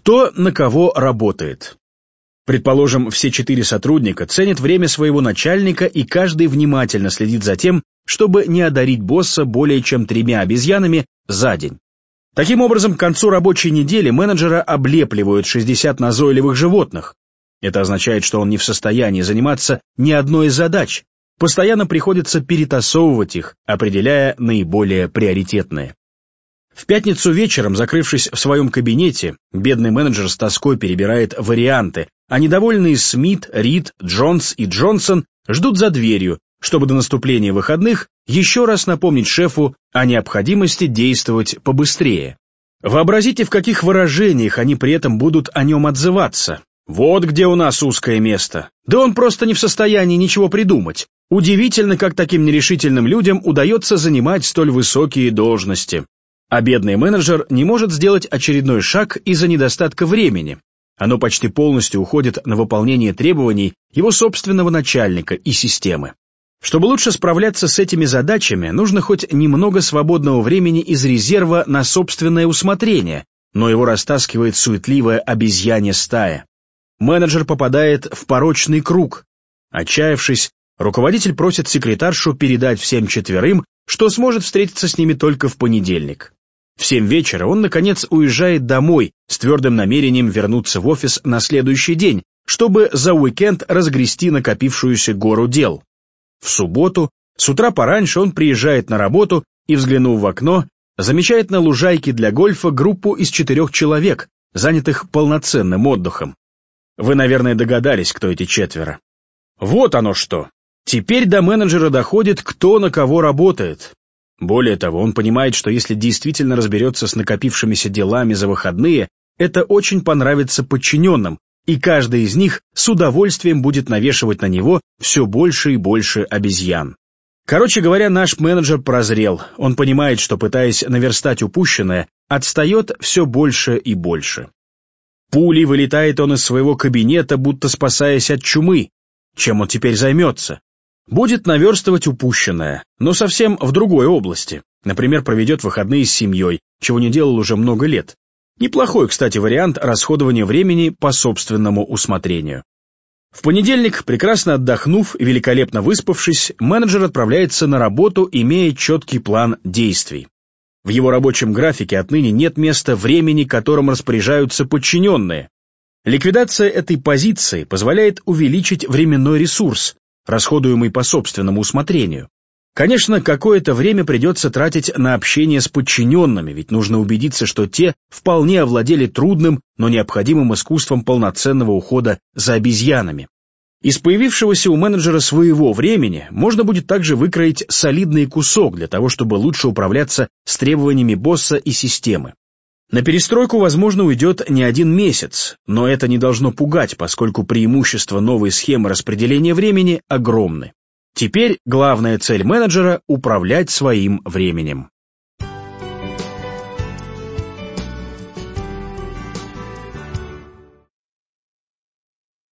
Кто на кого работает? Предположим, все 4 сотрудника ценят время своего начальника, и каждый внимательно следит за тем, чтобы не одарить босса более чем 3 обезьянами за день. Таким образом, к концу рабочей недели менеджера облепливают 60 назойливых животных. Это означает, что он не в состоянии заниматься ни одной из задач. Постоянно приходится перетасовывать их, определяя наиболее приоритетные. В пятницу вечером, закрывшись в своем кабинете, бедный менеджер с тоской перебирает варианты, а недовольные Смит, Рид, Джонс и Джонсон ждут за дверью, чтобы до наступления выходных еще раз напомнить шефу о необходимости действовать побыстрее. Вообразите, в каких выражениях они при этом будут о нем отзываться. «Вот где у нас узкое место. Да он просто не в состоянии ничего придумать. Удивительно, как таким нерешительным людям удается занимать столь высокие должности». А бедный менеджер не может сделать очередной шаг из-за недостатка времени. Оно почти полностью уходит на выполнение требований его собственного начальника и системы. Чтобы лучше справляться с этими задачами, нужно хоть немного свободного времени из резерва на собственное усмотрение, но его растаскивает суетливая обезьянья стая. Менеджер попадает в порочный круг. Отчаявшись, руководитель просит секретаршу передать всем 4, что сможет встретиться с ними только в понедельник. В 7 вечера он, наконец, уезжает домой с твердым намерением вернуться в офис на следующий день, чтобы за уикенд разгрести накопившуюся гору дел. В субботу, с утра пораньше, он приезжает на работу и, взглянув в окно, замечает на лужайке для гольфа группу из 4 человек, занятых полноценным отдыхом. Вы, наверное, догадались, кто эти 4. Вот оно что. Теперь до менеджера доходит, кто на кого работает. Более того, он понимает, что если действительно разберется с накопившимися делами за выходные, это очень понравится подчиненным, и каждый из них с удовольствием будет навешивать на него все больше и больше обезьян. Короче говоря, наш менеджер прозрел. Он понимает, что, пытаясь наверстать упущенное, отстает все больше и больше. Пулей вылетает он из своего кабинета, будто спасаясь от чумы. Чем он теперь займется? Будет наверстывать упущенное, но совсем в другой области. Например, проведет выходные с семьей, чего не делал уже много лет. Неплохой, кстати, вариант расходования времени по собственному усмотрению. В понедельник, прекрасно отдохнув и великолепно выспавшись, менеджер отправляется на работу, имея четкий план действий. В его рабочем графике отныне нет места времени, которым распоряжаются подчиненные. Ликвидация этой позиции позволяет увеличить временной ресурс, расходуемый по собственному усмотрению. Конечно, какое-то время придется тратить на общение с подчиненными, ведь нужно убедиться, что те вполне овладели трудным, но необходимым искусством полноценного ухода за обезьянами. Из появившегося у менеджера своего времени можно будет также выкроить солидный кусок для того, чтобы лучше управляться с требованиями босса и системы. На перестройку, возможно, уйдет не 1 месяц, но это не должно пугать, поскольку преимущества новой схемы распределения времени огромны. Теперь главная цель менеджера – управлять своим временем.